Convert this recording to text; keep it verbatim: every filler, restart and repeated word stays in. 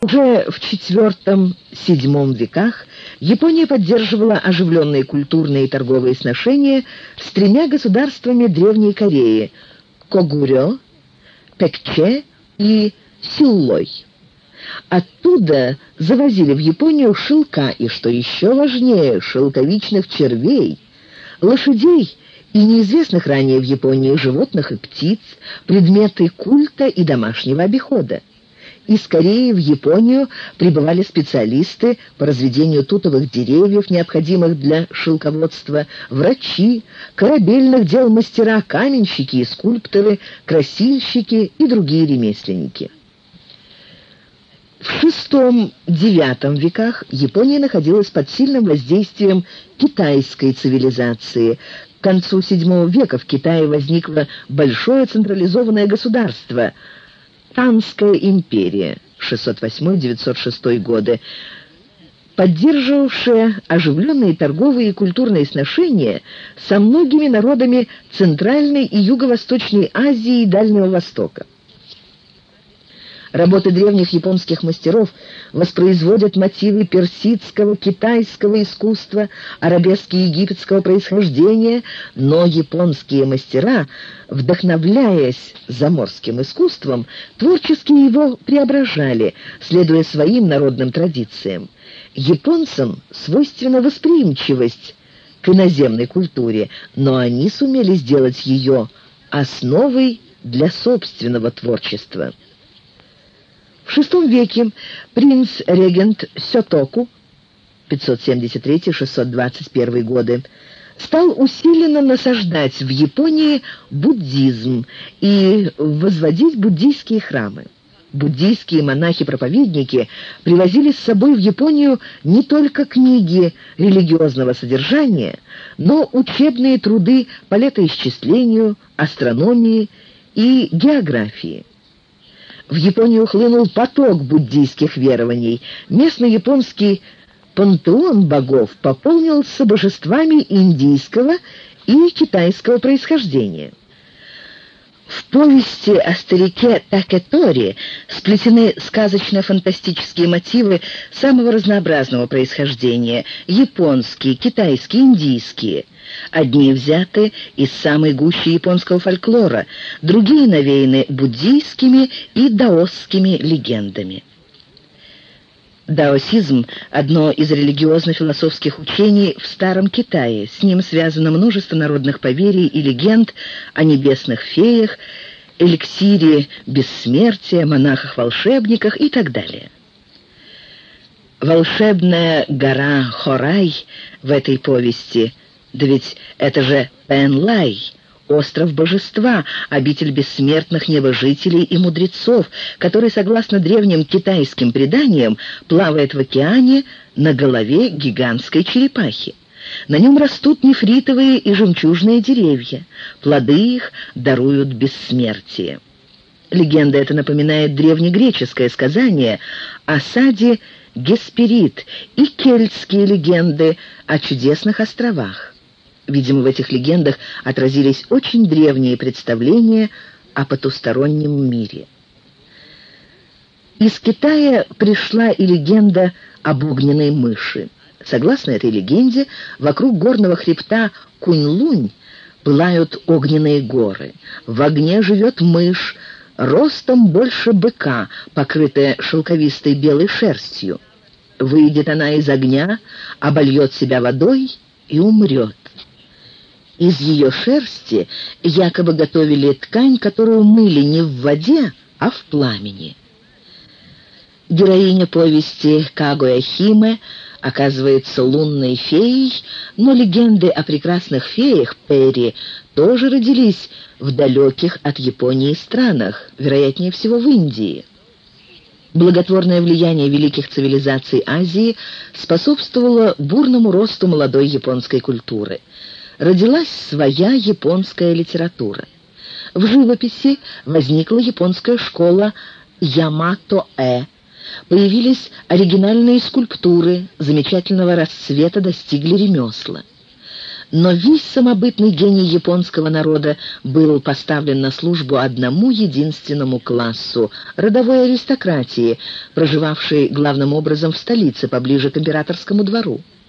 Уже в четвёртом-седьмом веках Япония поддерживала оживленные культурные и торговые сношения с тремя государствами Древней Кореи – Когурё, Пекче и Силлой. Оттуда завозили в Японию шелка и, что еще важнее, шелковичных червей, лошадей и неизвестных ранее в Японии животных и птиц, предметы культа и домашнего обихода. Из Кореи в Японию прибывали специалисты по разведению тутовых деревьев, необходимых для шелководства, врачи, корабельных дел мастера, каменщики и скульпторы, красильщики и другие ремесленники. В шестом-девятом веках Япония находилась под сильным воздействием китайской цивилизации. К концу седьмого века в Китае возникло большое централизованное государство – Танская империя, шестьсот восьмой — девятьсот шестой годы, поддерживавшая оживленные торговые и культурные сношения со многими народами Центральной и Юго-Восточной Азии и Дальнего Востока. Работы древних японских мастеров воспроизводят мотивы персидского, китайского искусства, арабески египетского происхождения, но японские мастера, вдохновляясь заморским искусством, творчески его преображали, следуя своим народным традициям. Японцам свойственна восприимчивость к иноземной культуре, но они сумели сделать ее основой для собственного творчества. В шестом веке принц-регент Сётоку пятьсот семьдесят третий — шестьсот двадцать первый годы стал усиленно насаждать в Японии буддизм и возводить буддийские храмы. Буддийские монахи-проповедники привозили с собой в Японию не только книги религиозного содержания, но учебные труды по летоисчислению, астрономии и географии. В Японию хлынул поток буддийских верований. Местный японский пантеон богов пополнился божествами индийского и китайского происхождения. В повести о старике Такетори сплетены сказочно-фантастические мотивы самого разнообразного происхождения – японские, китайские, индийские. Одни взяты из самой гущи японского фольклора, другие навеяны буддийскими и даосскими легендами. Даосизм – одно из религиозно-философских учений в Старом Китае. С ним связано множество народных поверий и легенд о небесных феях, эликсире бессмертия, монахах-волшебниках и так далее. Волшебная гора Хорай в этой повести, да ведь это же Пэнлай, остров божества, обитель бессмертных небожителей и мудрецов, который, согласно древним китайским преданиям, плавает в океане на голове гигантской черепахи. На нем растут нефритовые и жемчужные деревья. Плоды их даруют бессмертие. Легенда эта напоминает древнегреческое сказание о саде Гесперид и кельтские легенды о чудесных островах. Видимо, в этих легендах отразились очень древние представления о потустороннем мире. Из Китая пришла и легенда об огненной мыши. Согласно этой легенде, вокруг горного хребта Кунь-Лунь пылают огненные горы. В огне живет мышь, ростом больше быка, покрытая шелковистой белой шерстью. Выйдет она из огня, обольет себя водой и умрет. Из ее шерсти якобы готовили ткань, которую мыли не в воде, а в пламени. Героиня повести Кагуя Химе оказывается лунной феей, но легенды о прекрасных феях Перри тоже родились в далеких от Японии странах, вероятнее всего в Индии. Благотворное влияние великих цивилизаций Азии способствовало бурному росту молодой японской культуры. Родилась своя японская литература. В живописи возникла японская школа Ямато-э. Появились оригинальные скульптуры, замечательного расцвета достигли ремесла. Но весь самобытный гений японского народа был поставлен на службу одному единственному классу – родовой аристократии, проживавшей главным образом в столице, поближе к императорскому двору.